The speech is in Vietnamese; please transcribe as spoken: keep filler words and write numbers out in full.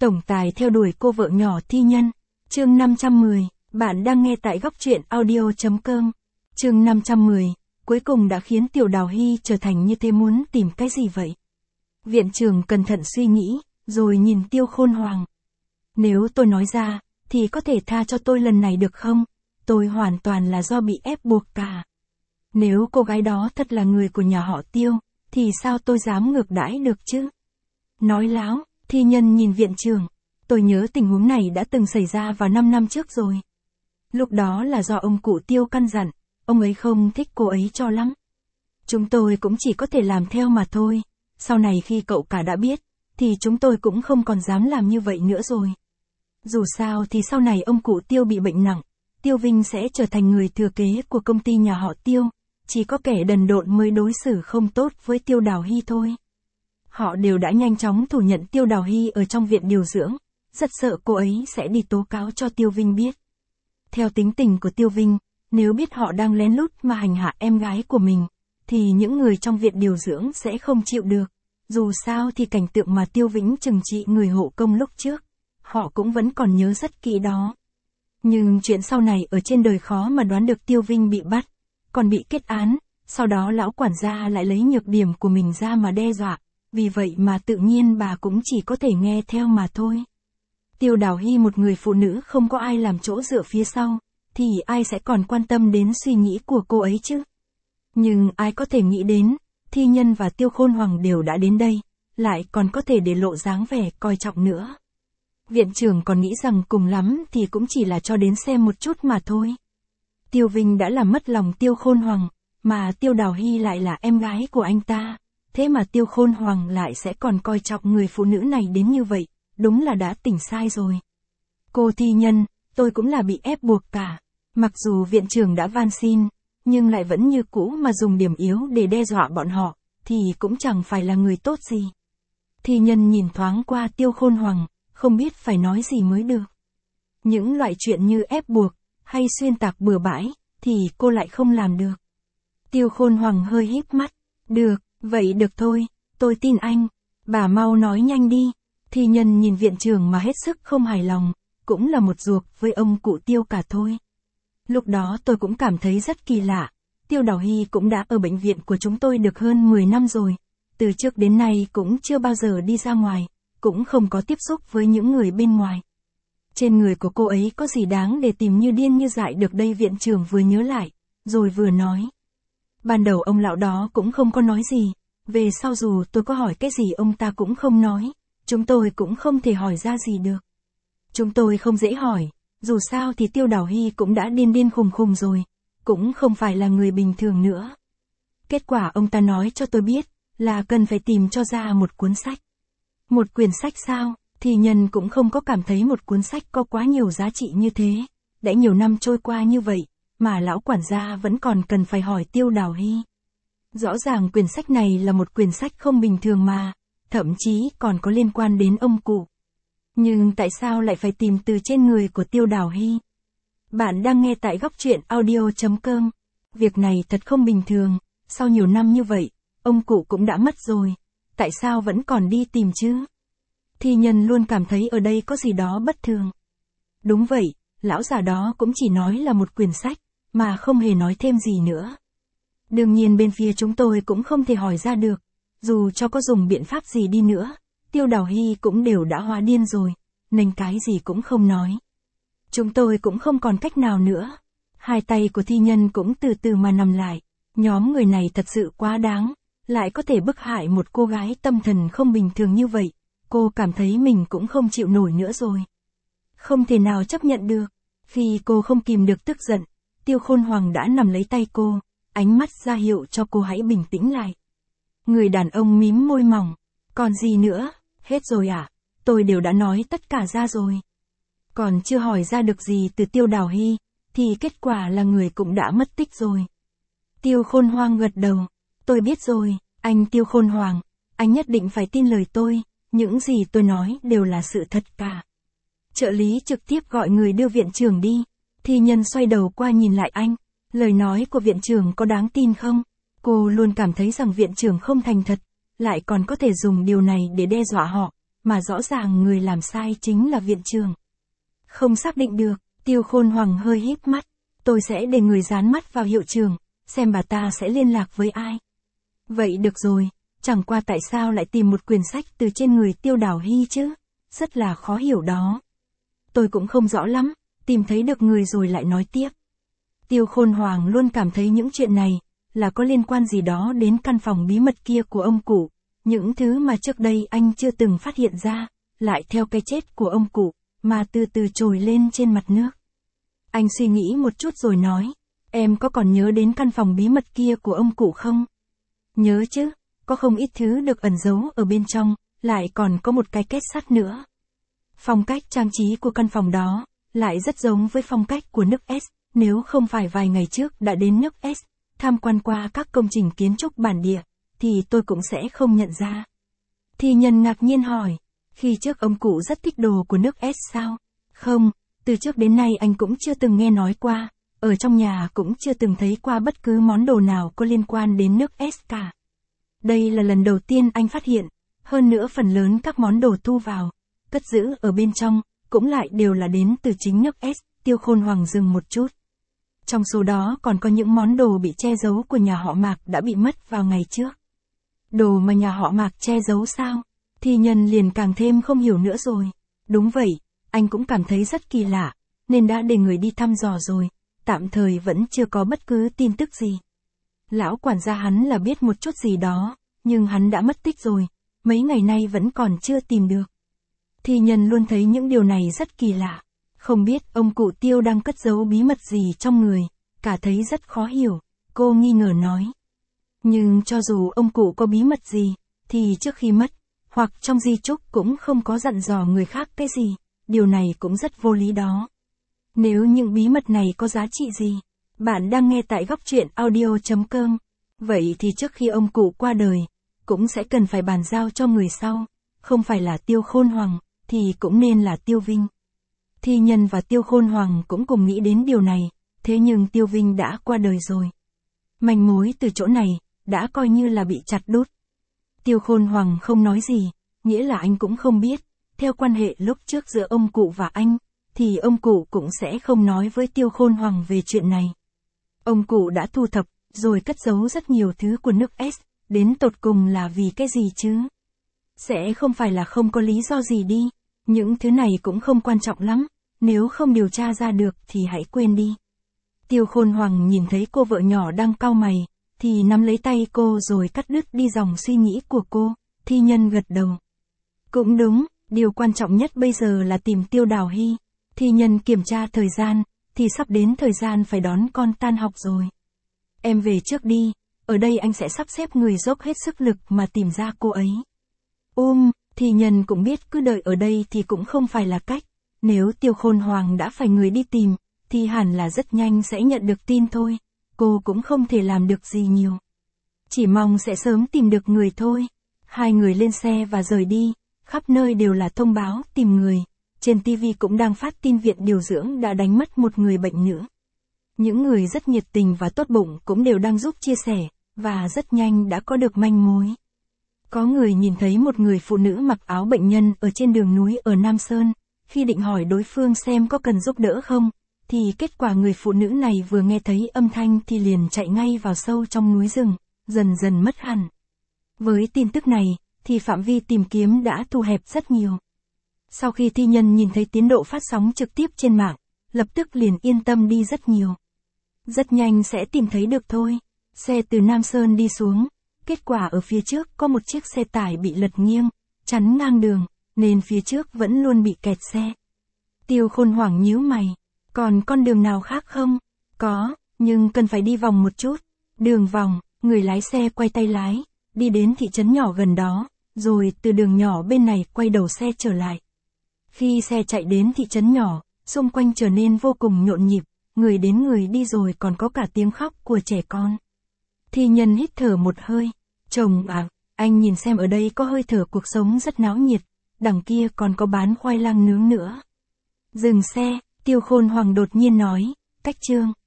Tổng tài theo đuổi cô vợ nhỏ thi nhân. Chương năm trăm mười, bạn đang nghe tại góc truyện audio chấm com. Chương năm trăm mười, cuối cùng đã khiến Tiểu Đào Hy trở thành như thế, muốn tìm cái gì vậy? Viện trưởng cẩn thận suy nghĩ, rồi nhìn Tiêu Khôn Hoàng. Nếu tôi nói ra, thì có thể tha cho tôi lần này được không? Tôi hoàn toàn là do bị ép buộc cả. Nếu cô gái đó thật là người của nhà họ Tiêu, thì sao tôi dám ngược đãi được chứ? Nói láo, thi nhân nhìn viện trưởng. Tôi nhớ tình huống này đã từng xảy ra vào năm năm trước rồi. Lúc đó là do ông cụ Tiêu căn dặn, ông ấy không thích cô ấy cho lắm. Chúng tôi cũng chỉ có thể làm theo mà thôi. Sau này khi cậu cả đã biết, thì chúng tôi cũng không còn dám làm như vậy nữa rồi. Dù sao thì sau này ông cụ Tiêu bị bệnh nặng, Tiêu Vinh sẽ trở thành người thừa kế của công ty nhà họ Tiêu. Chỉ có kẻ đần độn mới đối xử không tốt với Tiêu Đào Hy thôi. Họ đều đã nhanh chóng thủ nhận Tiêu Đào Hy ở trong viện điều dưỡng, rất sợ cô ấy sẽ đi tố cáo cho Tiêu Vinh biết. Theo tính tình của Tiêu Vinh, nếu biết họ đang lén lút mà hành hạ em gái của mình, thì những người trong viện điều dưỡng sẽ không chịu được. Dù sao thì cảnh tượng mà Tiêu Vĩnh trừng trị người hộ công lúc trước, họ cũng vẫn còn nhớ rất kỹ đó. Nhưng chuyện sau này ở trên đời khó mà đoán được. Tiêu Vinh bị bắt, còn bị kết án, sau đó lão quản gia lại lấy nhược điểm của mình ra mà đe dọa, vì vậy mà tự nhiên bà cũng chỉ có thể nghe theo mà thôi. Tiêu Đào Hy một người phụ nữ không có ai làm chỗ dựa phía sau, thì ai sẽ còn quan tâm đến suy nghĩ của cô ấy chứ? Nhưng ai có thể nghĩ đến, thi nhân và Tiêu Khôn Hoàng đều đã đến đây, lại còn có thể để lộ dáng vẻ coi trọng nữa. Viện trưởng còn nghĩ rằng cùng lắm thì cũng chỉ là cho đến xem một chút mà thôi. Tiêu Vinh đã làm mất lòng Tiêu Khôn Hoàng, mà Tiêu Đào Hy lại là em gái của anh ta. Thế mà Tiêu Khôn Hoàng lại sẽ còn coi trọng người phụ nữ này đến như vậy, đúng là đã tỉnh sai rồi. Cô thi nhân, tôi cũng là bị ép buộc cả. Mặc dù viện trưởng đã van xin, nhưng lại vẫn như cũ mà dùng điểm yếu để đe dọa bọn họ, thì cũng chẳng phải là người tốt gì. Thi nhân nhìn thoáng qua Tiêu Khôn Hoàng, không biết phải nói gì mới được. Những loại chuyện như ép buộc, hay xuyên tạc bừa bãi, thì cô lại không làm được. Tiêu Khôn Hoàng hơi híp mắt. Được, vậy được thôi, tôi tin anh. Bà mau nói nhanh đi. Thi nhân nhìn viện trưởng mà hết sức không hài lòng, cũng là một ruột với ông cụ Tiêu cả thôi. Lúc đó tôi cũng cảm thấy rất kỳ lạ. Tiêu Đào Hy cũng đã ở bệnh viện của chúng tôi được hơn mười năm rồi. Từ trước đến nay cũng chưa bao giờ đi ra ngoài, cũng không có tiếp xúc với những người bên ngoài. Trên người của cô ấy có gì đáng để tìm như điên như dại được đây? Viện trưởng vừa nhớ lại, rồi vừa nói. Ban đầu ông lão đó cũng không có nói gì, về sau dù tôi có hỏi cái gì ông ta cũng không nói, chúng tôi cũng không thể hỏi ra gì được. Chúng tôi không dễ hỏi, dù sao thì Tiêu Đào Hy cũng đã điên điên khùng khùng rồi, cũng không phải là người bình thường nữa. Kết quả ông ta nói cho tôi biết, là cần phải tìm cho ra một cuốn sách. Một quyển sách sao? Thì nhân cũng không có cảm thấy một cuốn sách có quá nhiều giá trị như thế. Đã nhiều năm trôi qua như vậy, mà lão quản gia vẫn còn cần phải hỏi Tiêu Đào Hy. Rõ ràng quyển sách này là một quyển sách không bình thường mà, thậm chí còn có liên quan đến ông cụ. Nhưng tại sao lại phải tìm từ trên người của Tiêu Đào Hy? Bạn đang nghe tại góc truyện audio chấm com. Việc này thật không bình thường, sau nhiều năm như vậy, ông cụ cũng đã mất rồi, tại sao vẫn còn đi tìm chứ? Thi nhân luôn cảm thấy ở đây có gì đó bất thường. Đúng vậy, lão già đó cũng chỉ nói là một quyển sách, mà không hề nói thêm gì nữa. Đương nhiên bên phía chúng tôi cũng không thể hỏi ra được, dù cho có dùng biện pháp gì đi nữa, Tiêu Đào Hy cũng đều đã hóa điên rồi, nên cái gì cũng không nói. Chúng tôi cũng không còn cách nào nữa. Hai tay của thi nhân cũng từ từ mà nằm lại, nhóm người này thật sự quá đáng, lại có thể bức hại một cô gái tâm thần không bình thường như vậy. Cô cảm thấy mình cũng không chịu nổi nữa rồi. Không thể nào chấp nhận được. Khi cô không kìm được tức giận, Tiêu Khôn Hoàng đã nắm lấy tay cô, ánh mắt ra hiệu cho cô hãy bình tĩnh lại. Người đàn ông mím môi mỏng. Còn gì nữa? Hết rồi à? Tôi đều đã nói tất cả ra rồi. Còn chưa hỏi ra được gì từ Tiêu Đào Hy, thì kết quả là người cũng đã mất tích rồi. Tiêu Khôn Hoàng gật đầu. Tôi biết rồi, anh Tiêu Khôn Hoàng, anh nhất định phải tin lời tôi. Những gì tôi nói đều là sự thật cả. Trợ lý trực tiếp gọi người đưa viện trưởng đi. Thi nhân xoay đầu qua nhìn lại anh. Lời nói của viện trưởng có đáng tin không? Cô luôn cảm thấy rằng viện trưởng không thành thật, lại còn có thể dùng điều này để đe dọa họ. mà rõ ràng người làm sai chính là viện trưởng. Không xác định được, Tiêu Khôn Hoàng hơi híp mắt, tôi sẽ để người dán mắt vào hiệu trưởng, xem bà ta sẽ liên lạc với ai. Vậy được rồi, chẳng qua tại sao lại tìm một quyển sách từ trên người Tiêu Đào Hy chứ? Rất là khó hiểu đó. Tôi cũng không rõ lắm, tìm thấy được người rồi lại nói tiếp. Tiêu Khôn Hoàng luôn cảm thấy những chuyện này là có liên quan gì đó đến căn phòng bí mật kia của ông cụ, những thứ mà trước đây anh chưa từng phát hiện ra, lại theo cái chết của ông cụ, mà từ từ trồi lên trên mặt nước. Anh suy nghĩ một chút rồi nói, em có còn nhớ đến căn phòng bí mật kia của ông cụ không? Nhớ chứ, có không ít thứ được ẩn giấu ở bên trong, lại còn có một cái kết sắt nữa. Phong cách trang trí của căn phòng đó, lại rất giống với phong cách của nước S, nếu không phải vài ngày trước đã đến nước S, tham quan qua các công trình kiến trúc bản địa, thì tôi cũng sẽ không nhận ra. Thi Nhân ngạc nhiên hỏi, khi trước ông cụ rất thích đồ của nước S sao? Không, từ trước đến nay anh cũng chưa từng nghe nói qua, ở trong nhà cũng chưa từng thấy qua bất cứ món đồ nào có liên quan đến nước S cả. Đây là lần đầu tiên anh phát hiện, hơn nữa phần lớn các món đồ thu vào, cất giữ ở bên trong, cũng lại đều là đến từ chính nước S. Tiêu Khôn Hoàng dừng một chút. Trong số đó còn có những món đồ bị che giấu của nhà họ Mạc đã bị mất vào ngày trước. Đồ mà nhà họ Mạc che giấu sao? Thi Nhân liền càng thêm không hiểu nữa rồi. Đúng vậy, anh cũng cảm thấy rất kỳ lạ, nên đã để người đi thăm dò rồi, tạm thời vẫn chưa có bất cứ tin tức gì. Lão quản gia hắn là biết một chút gì đó, nhưng hắn đã mất tích rồi, mấy ngày nay vẫn còn chưa tìm được. Thi Nhân luôn thấy những điều này rất kỳ lạ, không biết ông cụ Tiêu đang cất giấu bí mật gì trong người, cả thấy rất khó hiểu, cô nghi ngờ nói. Nhưng cho dù ông cụ có bí mật gì, thì trước khi mất, hoặc trong di chúc cũng không có dặn dò người khác cái gì, điều này cũng rất vô lý đó. Nếu những bí mật này có giá trị gì, bạn đang nghe tại góc truyện audio chấm com, vậy thì trước khi ông cụ qua đời, cũng sẽ cần phải bàn giao cho người sau, không phải là Tiêu Khôn Hoàng, thì cũng nên là Tiêu Vinh. Thi Nhân và Tiêu Khôn Hoàng cũng cùng nghĩ đến điều này, thế nhưng Tiêu Vinh đã qua đời rồi. Manh mối từ chỗ này, đã coi như là bị chặt đứt. Tiêu Khôn Hoàng không nói gì, nghĩa là anh cũng không biết, theo quan hệ lúc trước giữa ông cụ và anh, thì ông cụ cũng sẽ không nói với Tiêu Khôn Hoàng về chuyện này. Ông cụ đã thu thập, rồi cất giấu rất nhiều thứ của nước S, đến tột cùng là vì cái gì chứ? Sẽ không phải là không có lý do gì đi, những thứ này cũng không quan trọng lắm, nếu không điều tra ra được thì hãy quên đi. Tiêu Khôn Hoàng nhìn thấy cô vợ nhỏ đang cau mày, thì nắm lấy tay cô rồi cắt đứt đi dòng suy nghĩ của cô. Thi Nhân gật đầu. Cũng đúng, điều quan trọng nhất bây giờ là tìm Tiêu Đào Hy. Thi Nhân kiểm tra thời gian, thì sắp đến thời gian phải đón con tan học rồi. Em về trước đi, ở đây anh sẽ sắp xếp người dốc hết sức lực mà tìm ra cô ấy. Um, Thi Nhân cũng biết cứ đợi ở đây thì cũng không phải là cách. Nếu Tiêu Khôn Hoàng đã phải người đi tìm, thì hẳn là rất nhanh sẽ nhận được tin thôi. Cô cũng không thể làm được gì nhiều. Chỉ mong sẽ sớm tìm được người thôi. Hai người lên xe và rời đi, khắp nơi đều là thông báo tìm người. Trên ti vi cũng đang phát tin viện điều dưỡng đã đánh mất một người bệnh nữa. Những người rất nhiệt tình và tốt bụng cũng đều đang giúp chia sẻ, và rất nhanh đã có được manh mối. Có người nhìn thấy một người phụ nữ mặc áo bệnh nhân ở trên đường núi ở Nam Sơn, khi định hỏi đối phương xem có cần giúp đỡ không, thì kết quả người phụ nữ này vừa nghe thấy âm thanh thì liền chạy ngay vào sâu trong núi rừng, dần dần mất hẳn. Với tin tức này, thì phạm vi tìm kiếm đã thu hẹp rất nhiều. Sau khi Thi Nhân nhìn thấy tiến độ phát sóng trực tiếp trên mạng, lập tức liền yên tâm đi rất nhiều. Rất nhanh sẽ tìm thấy được thôi. Xe từ Nam Sơn đi xuống, kết quả ở phía trước có một chiếc xe tải bị lật nghiêng, chắn ngang đường, nên phía trước vẫn luôn bị kẹt xe. Tiêu Khôn Hoàng nhíu mày, còn con đường nào khác không? Có, nhưng cần phải đi vòng một chút. Đường vòng, người lái xe quay tay lái, đi đến thị trấn nhỏ gần đó, rồi từ đường nhỏ bên này quay đầu xe trở lại. Khi xe chạy đến thị trấn nhỏ, xung quanh trở nên vô cùng nhộn nhịp, người đến người đi rồi còn có cả tiếng khóc của trẻ con. Thi Nhân hít thở một hơi, chồng à, anh nhìn xem ở đây có hơi thở cuộc sống rất náo nhiệt, đằng kia còn có bán khoai lang nướng nữa. Dừng xe, Tiêu Khôn Hoàng đột nhiên nói, cách chương.